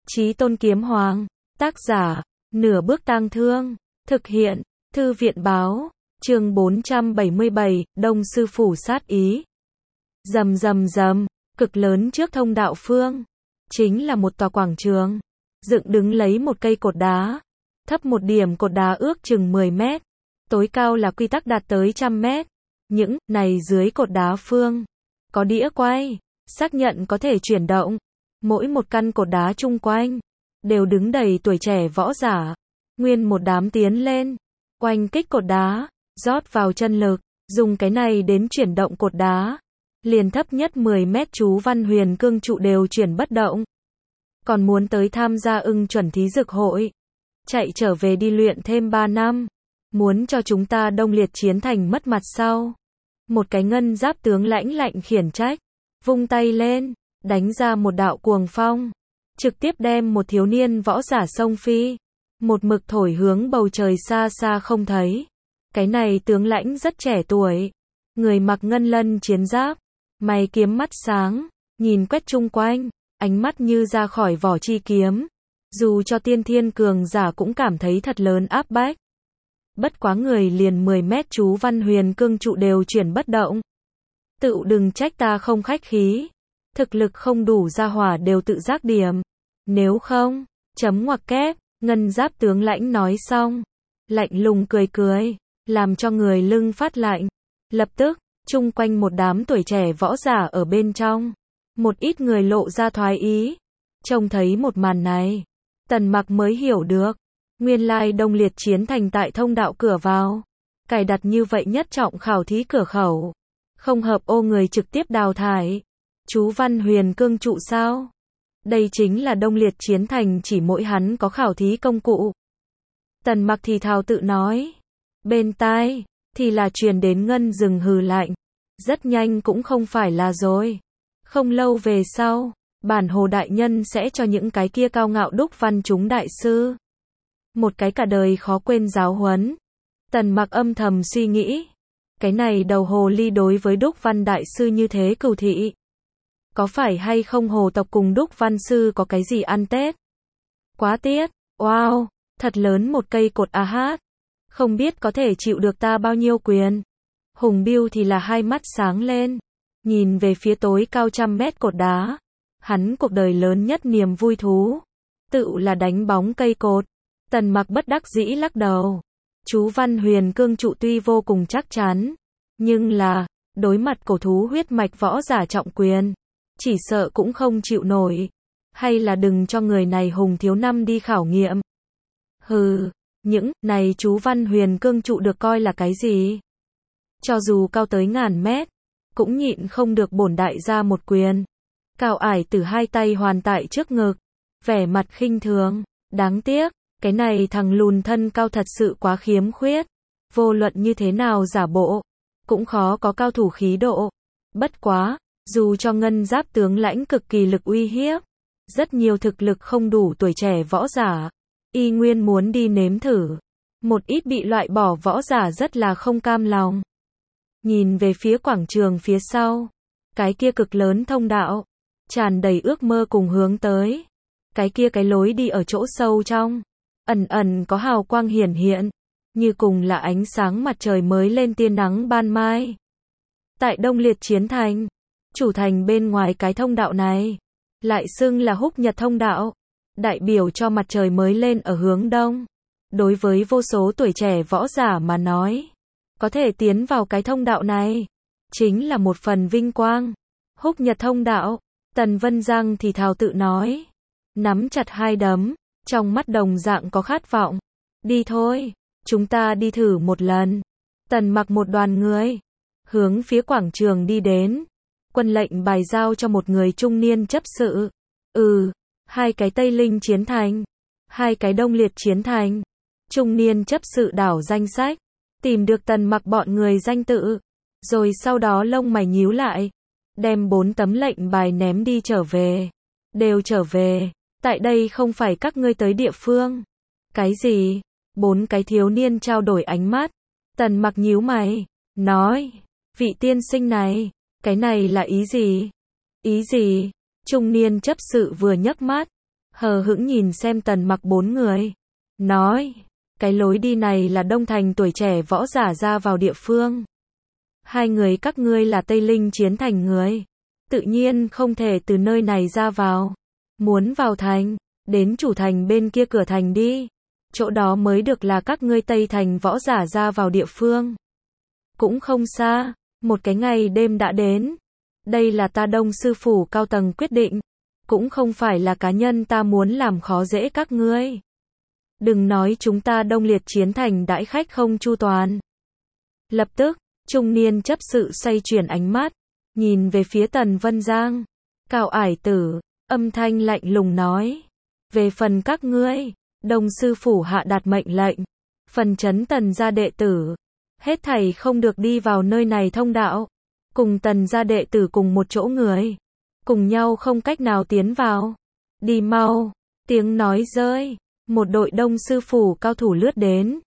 Chí Tôn Kiếm Hoàng. Tác giả, Nửa Bước Tang Thương. Thực hiện, Thư viện báo. Chương 477, Đông Sư Phủ sát ý. Rầm rầm rầm, cực lớn trước thông đạo phương. Chính là một tòa quảng trường. Dựng đứng lấy một cây cột đá. Thấp một điểm cột đá ước chừng 10 mét. Tối cao là quy tắc đạt tới 100 mét. Những này dưới cột đá phương. Có đĩa quay. Xác nhận có thể chuyển động. Mỗi một căn cột đá chung quanh. Đều đứng đầy tuổi trẻ võ giả. Nguyên một đám tiến lên. Oanh kích cột đá. Rót vào chân lực. Dùng cái này đến chuyển động cột đá. Liền thấp nhất 10 mét chú Văn Huyền Cương trụ đều chuyển bất động. Còn muốn tới tham gia ưng chuẩn thí dực hội. Chạy trở về đi luyện thêm 3 năm. Muốn cho chúng ta Đông Liệt chiến thành mất mặt sau. Một cái ngân giáp tướng lãnh lạnh khiển trách. Vung tay lên. Đánh ra một đạo cuồng phong. Trực tiếp đem một thiếu niên võ giả sông phi. Một mực thổi hướng bầu trời xa xa không thấy. Cái này tướng lãnh rất trẻ tuổi. Người mặc ngân lân chiến giáp. Mày kiếm mắt sáng. Nhìn quét chung quanh. Ánh mắt như ra khỏi vỏ chi kiếm. Dù cho tiên thiên cường giả cũng cảm thấy thật lớn áp bách. Bất quá người liền 10 mét chú Văn Huyền Cương trụ đều chuyển bất động. Tự đừng trách ta không khách khí. Thực lực không đủ ra hỏa đều tự giác điểm. Nếu không, chấm ngoặc kép, ngân giáp tướng lãnh nói xong. Lạnh lùng cười cười, làm cho người lưng phát lạnh. Lập tức, chung quanh một đám tuổi trẻ võ giả ở bên trong. Một ít người lộ ra thoái ý. Trông thấy một màn này. Tần Mặc mới hiểu được. Nguyên lai Đông Liệt chiến thành tại thông đạo cửa vào. Cài đặt như vậy nhất trọng khảo thí cửa khẩu. Không hợp ô người trực tiếp đào thải. Chú Văn Huyền Cương trụ sao? Đây chính là Đông Liệt chiến thành chỉ mỗi hắn có khảo thí công cụ. Tần Mặc thì thào tự nói. Bên tai, thì là truyền đến ngân rừng hừ lạnh. Rất nhanh cũng không phải là rồi. Không lâu về sau, bản hồ đại nhân sẽ cho những cái kia cao ngạo đúc văn chúng đại sư. Một cái cả đời khó quên giáo huấn. Tần Mặc âm thầm suy nghĩ. Cái này đầu hồ ly đối với đúc văn đại sư như thế cừu thị. Có phải hay không hồ tộc cùng đúc văn sư có cái gì ăn Tết? Quá tiết, wow, thật lớn một cây cột a hát. Không biết có thể chịu được ta bao nhiêu quyền. Hùng Biêu thì là hai mắt sáng lên. Nhìn về phía tối cao 100 mét cột đá. Hắn cuộc đời lớn nhất niềm vui thú. Tự là đánh bóng cây cột. Tần Mặc bất đắc dĩ lắc đầu. Chú Văn Huyền Cương trụ tuy vô cùng chắc chắn. Nhưng là, đối mặt cổ thú huyết mạch võ giả trọng quyền. Chỉ sợ cũng không chịu nổi. Hay là đừng cho người này hùng thiếu năm đi khảo nghiệm. Hừ, những này chú Văn Huyền Cương trụ được coi là cái gì? Cho dù cao tới ngàn mét, cũng nhịn không được bổn đại gia một quyền. Cao ải từ hai tay hoàn tại trước ngực. Vẻ mặt khinh thường. Đáng tiếc, cái này thằng lùn thân cao thật sự quá khiếm khuyết. Vô luận như thế nào giả bộ, cũng khó có cao thủ khí độ. Bất quá, dù cho ngân giáp tướng lãnh cực kỳ lực uy hiếp, rất nhiều thực lực không đủ tuổi trẻ võ giả, y nguyên muốn đi nếm thử. Một ít bị loại bỏ võ giả rất là không cam lòng. Nhìn về phía quảng trường phía sau, cái kia cực lớn thông đạo, tràn đầy ước mơ cùng hướng tới. Cái kia cái lối đi ở chỗ sâu trong, ẩn ẩn có hào quang hiển hiện, như cùng là ánh sáng mặt trời mới lên tia nắng ban mai. Tại Đông Liệt chiến thành, chủ thành bên ngoài cái thông đạo này, lại xưng là Húc Nhật thông đạo, đại biểu cho mặt trời mới lên ở hướng đông. Đối với vô số tuổi trẻ võ giả mà nói, có thể tiến vào cái thông đạo này, chính là một phần vinh quang. Húc Nhật thông đạo, Tần Vân Giang thì thào tự nói, nắm chặt hai đấm, trong mắt đồng dạng có khát vọng. Đi thôi, chúng ta đi thử một lần. Tần Mặc một đoàn người, hướng phía quảng trường đi đến. Quân lệnh bài giao cho một người trung niên chấp sự. Hai cái Tây Linh chiến thành, hai cái Đông Liệt chiến thành. Trung niên chấp sự đảo danh sách, tìm được Tần Mặc bọn người danh tự, rồi sau đó lông mày nhíu lại, đem 4 tấm lệnh bài ném đi trở về. Đều trở về, tại đây không phải các ngươi tới địa phương. Cái gì? 4 cái thiếu niên trao đổi ánh mắt. Tần Mặc nhíu mày, nói, vị tiên sinh này, cái này là ý gì? Ý gì? Trung niên chấp sự vừa nhấc mắt, hờ hững nhìn xem Tần Mặc bốn người. Nói, cái lối đi này là Đông Thành tuổi trẻ võ giả ra vào địa phương. Hai người các ngươi là Tây Linh Chiến Thành người. Tự nhiên không thể từ nơi này ra vào. Muốn vào thành, đến chủ thành bên kia cửa thành đi. Chỗ đó mới được là các ngươi Tây Thành võ giả ra vào địa phương. Cũng không xa, một cái ngày đêm đã đến. Đây là ta Đông sư phủ cao tầng quyết định. Cũng không phải là cá nhân ta muốn làm khó dễ các ngươi. Đừng nói chúng ta Đông Liệt Chiến Thành đãi khách không chu toàn. Lập tức, trung niên chấp sự xoay chuyển ánh mắt, nhìn về phía Tần Vân Giang. Cao ải tử, âm thanh lạnh lùng nói. Về phần các ngươi, Đông sư phủ hạ đạt mệnh lệnh. Phần trấn Tần gia đệ tử, hết thảy không được đi vào nơi này thông đạo. Cùng Tần gia đệ tử cùng một chỗ người. Cùng nhau không cách nào tiến vào. Đi mau, tiếng nói rơi. Một đội Đông sư phủ cao thủ lướt đến.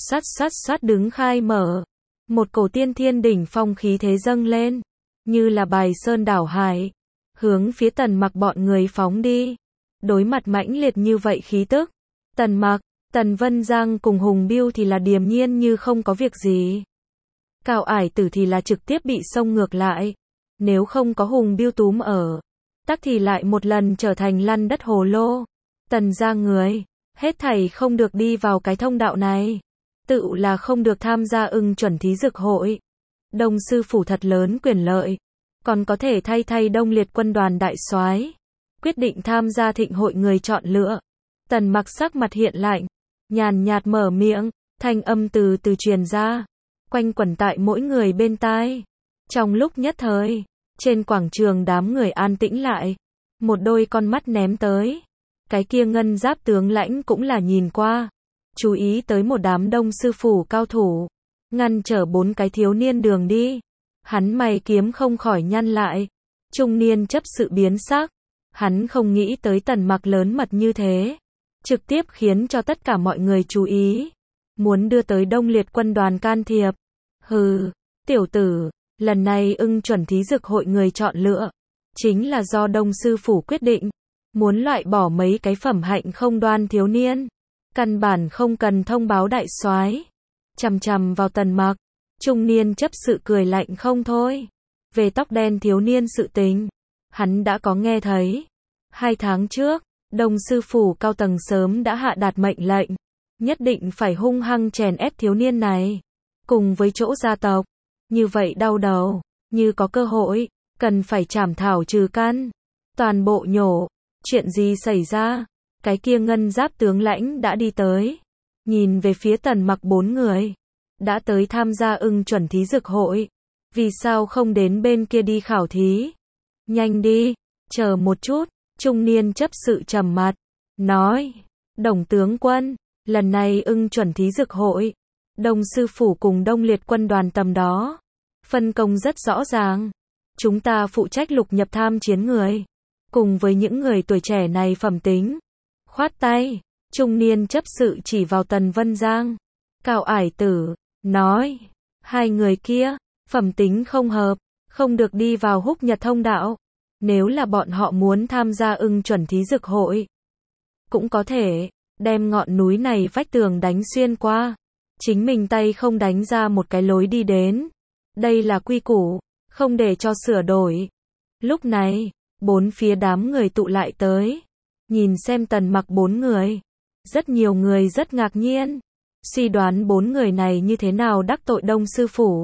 Sát đứng khai mở. Một cổ tiên thiên đỉnh phong khí thế dâng lên. Như là bài sơn đảo hải. Hướng phía Tần Mặc bọn người phóng đi. Đối mặt mãnh liệt như vậy khí tức. Tần Mặc, Tần Vân Giang cùng Hùng Biêu thì là điềm nhiên như không có việc gì. Cao ải tử thì là trực tiếp bị xông ngược lại. Nếu không có Hùng Biêu túm ở, tắc thì lại một lần trở thành lăn đất hồ lô. Tần gia người, hết thảy không được đi vào cái thông đạo này. Tự là không được tham gia ưng chuẩn thí dược hội. Đông sư phủ thật lớn quyền lợi. Còn có thể thay Đông Liệt quân đoàn đại soái. Quyết định tham gia thịnh hội người chọn lựa. Tần Mặc sắc mặt hiện lạnh. Nhàn nhạt mở miệng. Thanh âm từ từ truyền ra. Quanh quẩn tại mỗi người bên tai. Trong lúc nhất thời, trên quảng trường đám người an tĩnh lại. Một đôi con mắt ném tới. Cái kia ngân giáp tướng lãnh cũng là nhìn qua. Chú ý tới một đám Đông sư phủ cao thủ. Ngăn trở bốn cái thiếu niên đường đi. Hắn mày kiếm không khỏi nhăn lại. Trung niên chấp sự biến sắc. Hắn không nghĩ tới Tần Mặc lớn mật như thế. Trực tiếp khiến cho tất cả mọi người chú ý. Muốn đưa tới Đông Liệt quân đoàn can thiệp. Hừ, tiểu tử, lần này ưng chuẩn thí dược hội người chọn lựa. Chính là do Đông sư phủ quyết định. Muốn loại bỏ mấy cái phẩm hạnh không đoan thiếu niên. Căn bản không cần thông báo đại soái. Chằm chằm vào Tần Mặc. Trung niên chấp sự cười lạnh không thôi. Về tóc đen thiếu niên sự tình. Hắn đã có nghe thấy. 2 tháng trước, Đông sư phủ cao tầng sớm đã hạ đạt mệnh lệnh. Nhất định phải hung hăng chèn ép thiếu niên này. Cùng với chỗ gia tộc. Như vậy đau đầu. Như có cơ hội. Cần phải trảm thảo trừ căn. Toàn bộ nhổ. Chuyện gì xảy ra? Cái kia ngân giáp tướng lãnh đã đi tới. Nhìn về phía Tần Mặc 4 người. Đã tới tham gia ưng chuẩn thí dược hội. Vì sao không đến bên kia đi khảo thí? Nhanh đi. Chờ một chút. Trung niên chấp sự trầm mặt. Nói. Đồng tướng quân. Lần này ưng chuẩn thí dược hội. Đông sư phủ cùng Đông Liệt quân đoàn tầm đó. Phân công rất rõ ràng. Chúng ta phụ trách lục nhập tham chiến người. Cùng với những người tuổi trẻ này phẩm tính. Khoát tay. Trung niên chấp sự chỉ vào Tần Vân Giang. Cao ải tử. Nói. Hai người kia. Phẩm tính không hợp. Không được đi vào húc nhật thông đạo. Nếu là bọn họ muốn tham gia ưng chuẩn thí dược hội. Cũng có thể. Đem ngọn núi này vách tường đánh xuyên qua. Chính mình tay không đánh ra một cái lối đi đến. Đây là quy củ. Không để cho sửa đổi. Lúc này. 4 phía đám người tụ lại tới. Nhìn xem Tần Mặc 4 người. Rất nhiều người rất ngạc nhiên. Suy đoán 4 người này như thế nào đắc tội Đông sư phủ.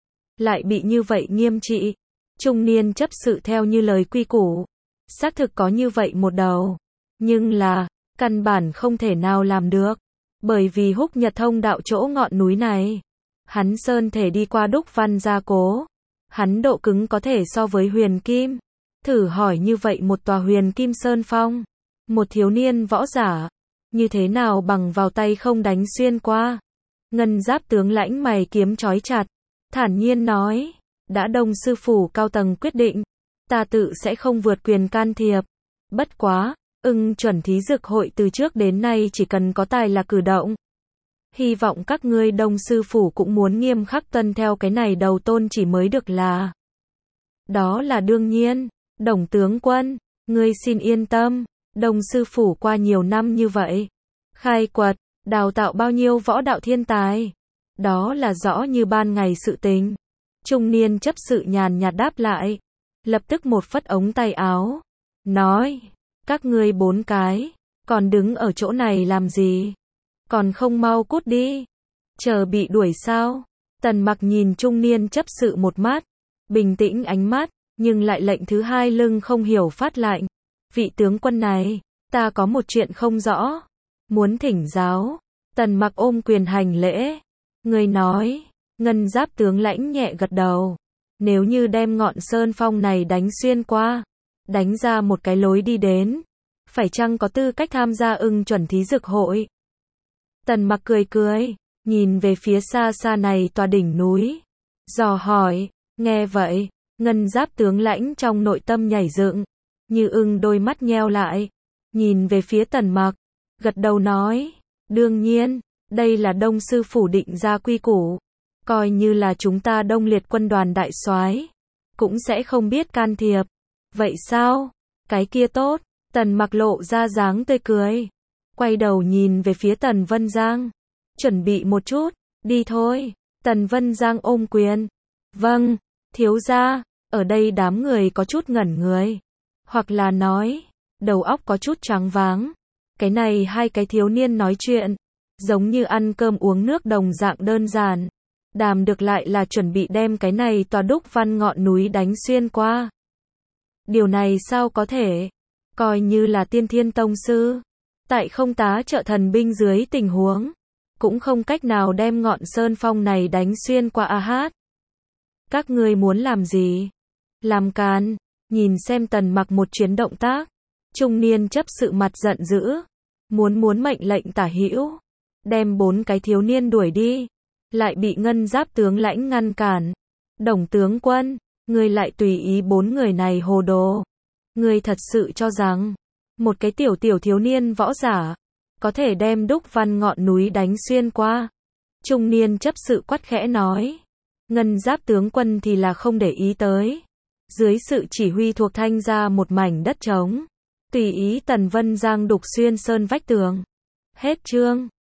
Lại bị như vậy nghiêm trị. Trung niên chấp sự theo như lời quy củ. Xác thực có như vậy một đầu. Nhưng là, căn bản không thể nào làm được. Bởi vì húc nhật thông đạo chỗ ngọn núi này. Hắn sơn thể đi qua đúc văn gia cố. Hắn độ cứng có thể so với huyền kim. Thử hỏi như vậy một tòa huyền kim sơn phong. Một thiếu niên võ giả. Như thế nào bằng vào tay không đánh xuyên qua. Ngân giáp tướng lãnh mày kiếm chói chặt. Thản nhiên nói. Đã Đông sư phủ cao tầng quyết định. Ta tự sẽ không vượt quyền can thiệp. Bất quá. Ưng chuẩn thí dược hội từ trước đến nay chỉ cần có tài là cử động. Hy vọng các ngươi Đông sư phủ cũng muốn nghiêm khắc tuân theo cái này đầu tôn chỉ mới được là. Đó là đương nhiên. Đồng tướng quân. Ngươi xin yên tâm. Đông sư phủ qua nhiều năm như vậy, khai quật, đào tạo bao nhiêu võ đạo thiên tài. Đó là rõ như ban ngày sự tình. Trung niên chấp sự nhàn nhạt đáp lại. Lập tức một phất ống tay áo. Nói, các ngươi 4 cái, còn đứng ở chỗ này làm gì? Còn không mau cút đi. Chờ bị đuổi sao? Tần Mặc nhìn trung niên chấp sự một mắt, bình tĩnh ánh mắt, nhưng lại lệnh thứ hai lưng không hiểu phát lạnh. Vị tướng quân này, ta có một chuyện không rõ, muốn thỉnh giáo. Tần Mặc ôm quyền hành lễ. Người nói, ngân giáp tướng lãnh nhẹ gật đầu. Nếu như đem ngọn sơn phong này đánh xuyên qua, đánh ra một cái lối đi đến, phải chăng có tư cách tham gia ưng chuẩn thí dược hội? Tần Mặc cười cười, nhìn về phía xa xa này tòa đỉnh núi, dò hỏi. Nghe vậy, ngân giáp tướng lãnh trong nội tâm nhảy dựng, như ưng đôi mắt nheo lại, nhìn về phía Tần Mặc, gật đầu nói, đương nhiên, đây là Đông sư phủ định ra quy củ, coi như là chúng ta Đông Liệt quân đoàn đại soái, cũng sẽ không biết can thiệp. Vậy sao? Cái kia tốt. Tần Mặc lộ ra dáng tươi cười, quay đầu nhìn về phía Tần Vân Giang, chuẩn bị một chút, đi thôi. Tần Vân Giang ôm quyền, vâng, thiếu gia. Ở đây đám người có chút ngẩn người, hoặc là nói, đầu óc có chút choáng váng. Cái này hai cái thiếu niên nói chuyện, giống như ăn cơm uống nước đồng dạng đơn giản, đàm được lại là chuẩn bị đem cái này tòa đúc văn ngọn núi đánh xuyên qua. Điều này sao có thể? Coi như là Tiên Thiên tông sư, tại không tá trợ thần binh dưới tình huống, cũng không cách nào đem ngọn sơn phong này đánh xuyên qua a hát. Các ngươi muốn làm gì? Làm càn. Nhìn xem Tần Mặc một chuyến động tác, trung niên chấp sự mặt giận dữ, muốn mệnh lệnh tả hữu, đem 4 cái thiếu niên đuổi đi, lại bị ngân giáp tướng lãnh ngăn cản. Đồng tướng quân, ngươi lại tùy ý 4 người này hồ đồ. Ngươi thật sự cho rằng, một cái tiểu thiếu niên võ giả, có thể đem đúc văn ngọn núi đánh xuyên qua? Trung niên chấp sự quát khẽ nói. Ngân giáp tướng quân thì là không để ý tới. Dưới sự chỉ huy thuộc Thanh ra một mảnh đất trống, tùy ý Tần Vân Giang đục xuyên sơn vách tường. Hết chương.